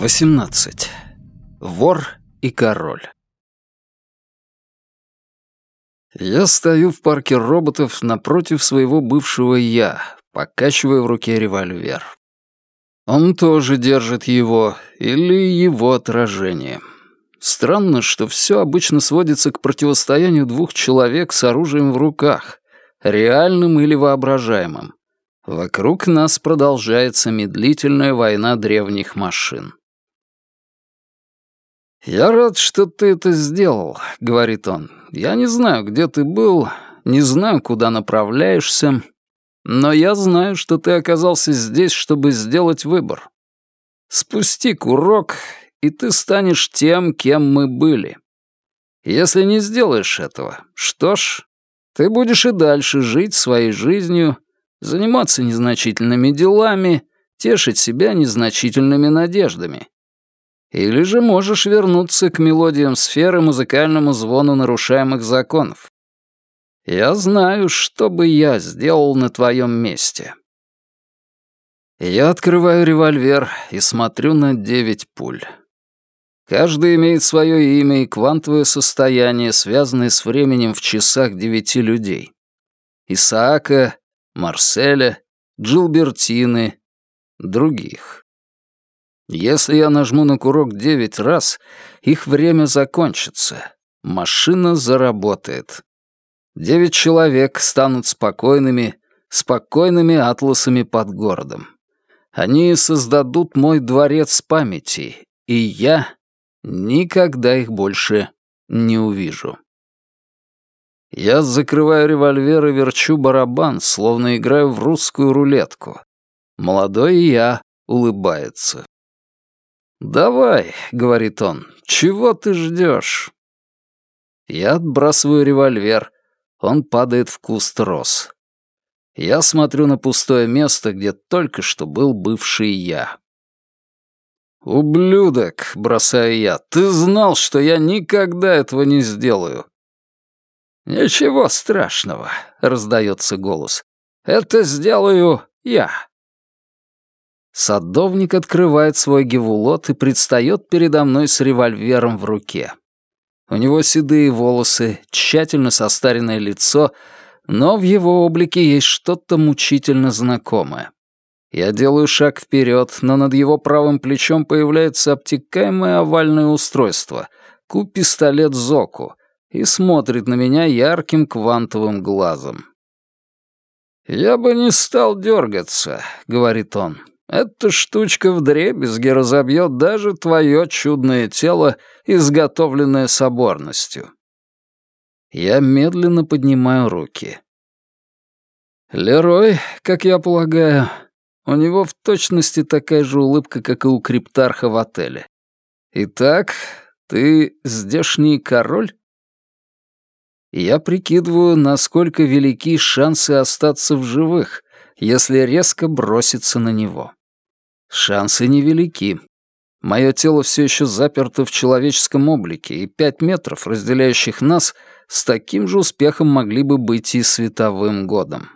18. Вор и король. Я стою в парке роботов напротив своего бывшего «я», покачивая в руке револьвер. Он тоже держит его, или его отражение. Странно, что все обычно сводится к противостоянию двух человек с оружием в руках, реальным или воображаемым. Вокруг нас продолжается медлительная война древних машин. «Я рад, что ты это сделал», — говорит он. «Я не знаю, где ты был, не знаю, куда направляешься, но я знаю, что ты оказался здесь, чтобы сделать выбор. Спусти курок, и ты станешь тем, кем мы были. Если не сделаешь этого, что ж, ты будешь и дальше жить своей жизнью, заниматься незначительными делами, тешить себя незначительными надеждами. Или же можешь вернуться к мелодиям сферы, музыкальному звону нарушаемых законов. Я знаю, что бы я сделал на твоем месте». Я открываю револьвер и смотрю на 9 пуль. Каждый имеет свое имя и квантовое состояние, связанное с временем в часах 9 людей. Исаака, Марселя, Джилбертины, других. Если я нажму на курок 9 раз, их время закончится. Машина заработает. 9 человек станут спокойными атласами под городом. Они создадут мой дворец памяти, и я никогда их больше не увижу. Я закрываю револьвер и верчу барабан, словно играю в русскую рулетку. Молодой я улыбается. «Давай», — говорит он, — «чего ты ждешь?» Я отбрасываю револьвер, он падает в куст роз. Я смотрю на пустое место, где только что был бывший я. «Ублюдок», — бросаю я, — «ты знал, что я никогда этого не сделаю». «Ничего страшного», — раздается голос. «Это сделаю я». Садовник открывает свой гевулот и предстает передо мной с револьвером в руке. У него седые волосы, тщательно состаренное лицо, но в его облике есть что-то мучительно знакомое. Я делаю шаг вперед, но над его правым плечом появляется обтекаемое овальное устройство — пистолет Зоку, и смотрит на меня ярким квантовым глазом. «Я бы не стал дергаться», — говорит он. «Эта штучка вдребезги разобьет даже твое чудное тело, изготовленное соборностью». Я медленно поднимаю руки. Лерой, как я полагаю, у него в точности такая же улыбка, как и у криптарха в отеле. «Итак, ты здешний король?» Я прикидываю, насколько велики шансы остаться в живых, если резко броситься на него. Шансы невелики. Мое тело все еще заперто в человеческом облике, и 5 метров, разделяющих нас, с таким же успехом могли бы быть и световым годом.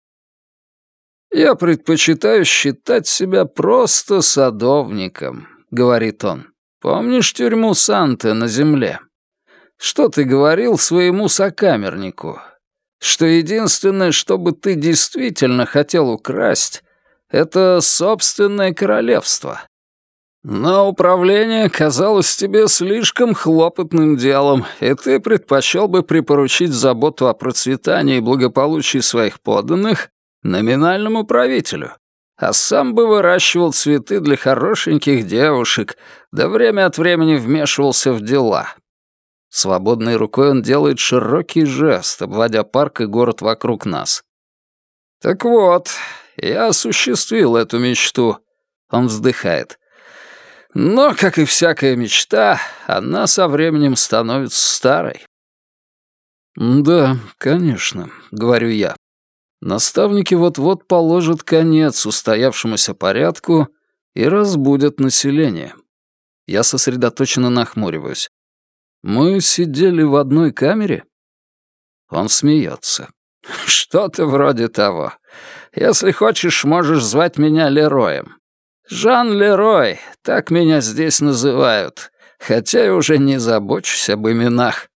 «Я предпочитаю считать себя просто садовником», — говорит он. «Помнишь тюрьму Санте на земле? Что ты говорил своему сокамернику? Что единственное, что бы ты действительно хотел украсть, это собственное королевство. Но управление казалось тебе слишком хлопотным делом, и ты предпочел бы припоручить заботу о процветании и благополучии своих подданных номинальному правителю, а сам бы выращивал цветы для хорошеньких девушек, да время от времени вмешивался в дела». Свободной рукой он делает широкий жест, обводя парк и город вокруг нас. «Так вот, я осуществил эту мечту», — он вздыхает. «Но, как и всякая мечта, она со временем становится старой». «Да, конечно», — говорю я. «Наставники вот-вот положат конец устоявшемуся порядку и разбудят население». Я сосредоточенно нахмуриваюсь. «Мы сидели в одной камере?» Он смеется. «Что-то вроде того. Если хочешь, можешь звать меня Лероем. Жан Лерой, так меня здесь называют, хотя я уже не забочусь об именах».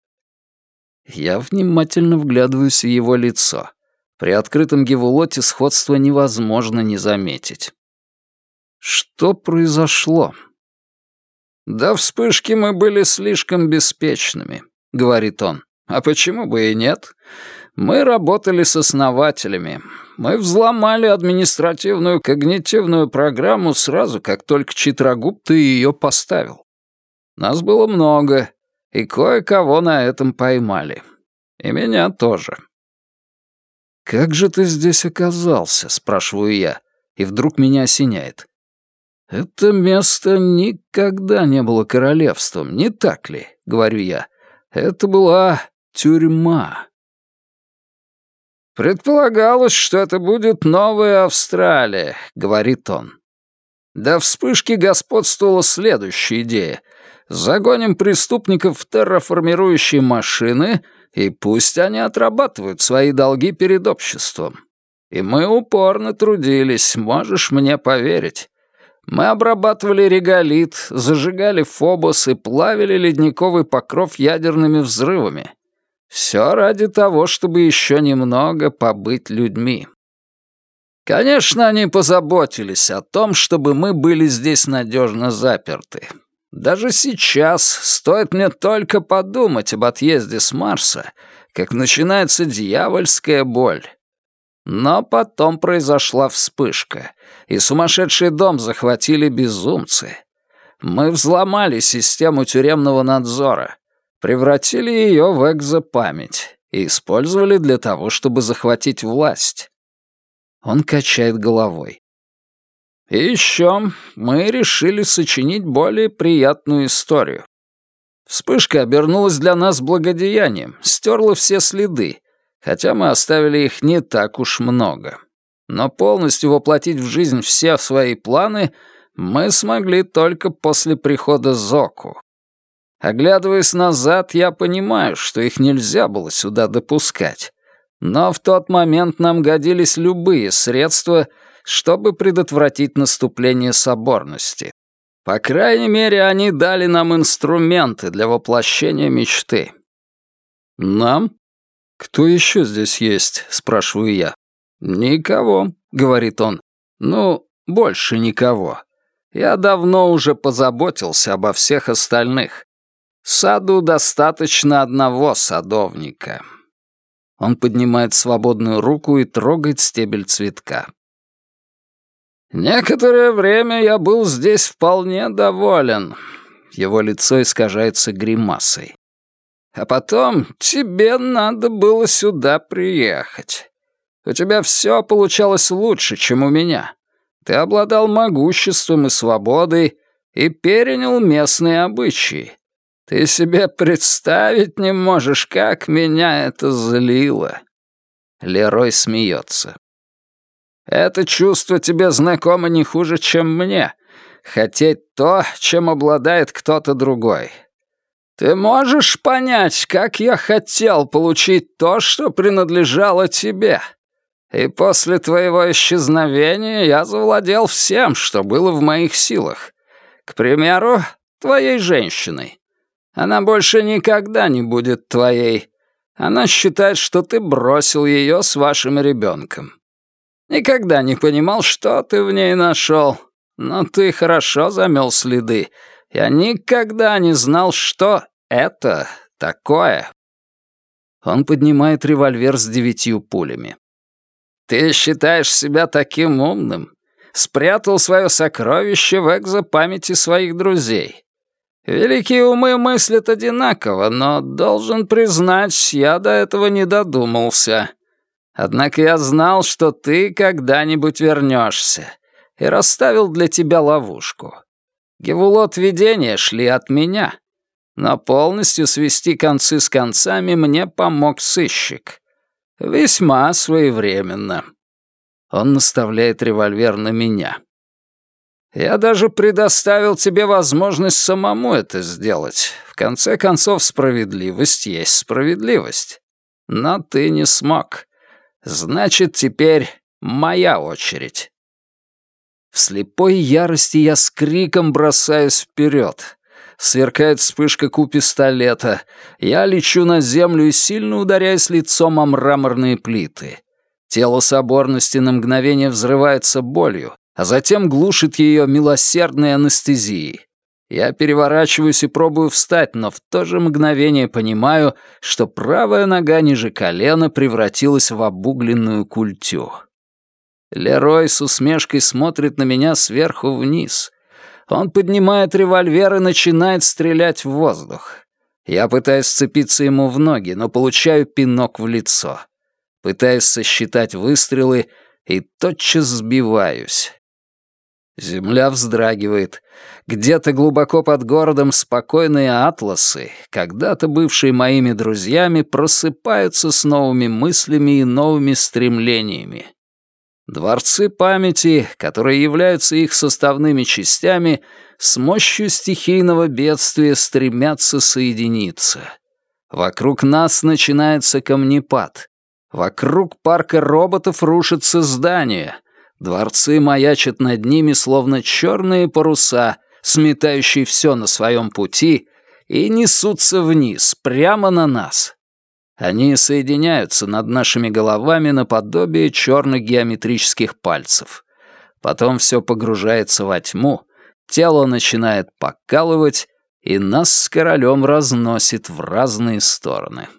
Я внимательно вглядываюсь в его лицо. При открытом гевулоте сходства невозможно не заметить. Что произошло? «До вспышки мы были слишком беспечными», — говорит он. «А почему бы и нет? Мы работали с основателями. Мы взломали административную когнитивную программу сразу, как только Читрагупта ее поставил. Нас было много, и кое-кого на этом поймали. И меня тоже». «Как же ты здесь оказался?» — спрашиваю я, и вдруг меня осеняет. «Это место никогда не было королевством, не так ли?» — говорю я. «Это была тюрьма». «Предполагалось, что это будет Новая Австралия», — говорит он. До вспышки господствовала следующая идея. Загоним преступников в терраформирующие машины, и пусть они отрабатывают свои долги перед обществом. И мы упорно трудились, можешь мне поверить. Мы обрабатывали реголит, зажигали Фобос и плавили ледниковый покров ядерными взрывами. Все ради того, чтобы еще немного побыть людьми. Конечно, они позаботились о том, чтобы мы были здесь надежно заперты. Даже сейчас, стоит мне только подумать об отъезде с Марса, как начинается дьявольская боль. Но потом произошла вспышка, и сумасшедший дом захватили безумцы. Мы взломали систему тюремного надзора, превратили ее в экзопамять и использовали для того, чтобы захватить власть. Он качает головой. И еще мы решили сочинить более приятную историю. Вспышка обернулась для нас благодеянием, стерла все следы, хотя мы оставили их не так уж много. Но полностью воплотить в жизнь все свои планы мы смогли только после прихода Зоку. Оглядываясь назад, я понимаю, что их нельзя было сюда допускать. Но в тот момент нам годились любые средства, чтобы предотвратить наступление соборности. По крайней мере, они дали нам инструменты для воплощения мечты. Нам? «Кто еще здесь есть?» — спрашиваю я. «Никого», — говорит он. «Ну, больше никого. Я давно уже позаботился обо всех остальных. Саду достаточно одного садовника». Он поднимает свободную руку и трогает стебель цветка. «Некоторое время я был здесь вполне доволен». Его лицо искажается гримасой. «А потом тебе надо было сюда приехать. У тебя все получалось лучше, чем у меня. Ты обладал могуществом и свободой и перенял местные обычаи. Ты себе представить не можешь, как меня это злило». Лерой смеется. «Это чувство тебе знакомо не хуже, чем мне. Хотеть то, чем обладает кто-то другой. Ты можешь понять, как я хотел получить то, что принадлежало тебе? И после твоего исчезновения я завладел всем, что было в моих силах. К примеру, твоей женщиной. Она больше никогда не будет твоей. Она считает, что ты бросил ее с вашим ребенком. Никогда не понимал, что ты в ней нашел, но ты хорошо замел следы. Я никогда не знал, что это такое». Он поднимает револьвер с 9 пулями. «Ты считаешь себя таким умным? Спрятал свое сокровище в экзопамяти своих друзей. Великие умы мыслят одинаково, но, должен признать, я до этого не додумался. Однако я знал, что ты когда-нибудь вернешься, и расставил для тебя ловушку. Гевулот видения шли от меня, но полностью свести концы с концами мне помог сыщик. Весьма своевременно». Он наставляет револьвер на меня. «Я даже предоставил тебе возможность самому это сделать. В конце концов, справедливость есть справедливость. Но ты не смог. Значит, теперь моя очередь». В слепой ярости я с криком бросаюсь вперед. Сверкает вспышка пистолета. Я лечу на землю и сильно ударяюсь лицом о мраморные плиты. Тело соборности на мгновение взрывается болью, а затем глушит ее милосердной анестезией. Я переворачиваюсь и пробую встать, но в то же мгновение понимаю, что правая нога ниже колена превратилась в обугленную культю. Лерой с усмешкой смотрит на меня сверху вниз. Он поднимает револьвер и начинает стрелять в воздух. Я пытаюсь вцепиться ему в ноги, но получаю пинок в лицо. Пытаюсь сосчитать выстрелы и тотчас сбиваюсь. Земля вздрагивает. Где-то глубоко под городом спокойные атласы, когда-то бывшие моими друзьями, просыпаются с новыми мыслями и новыми стремлениями. Дворцы памяти, которые являются их составными частями, с мощью стихийного бедствия стремятся соединиться. Вокруг нас начинается камнепад. Вокруг парка роботов рушатся здания. Дворцы маячат над ними, словно черные паруса, сметающие все на своем пути, и несутся вниз, прямо на нас. Они соединяются над нашими головами наподобие черных геометрических пальцев. Потом все погружается во тьму, тело начинает покалывать, и нас с королем разносит в разные стороны.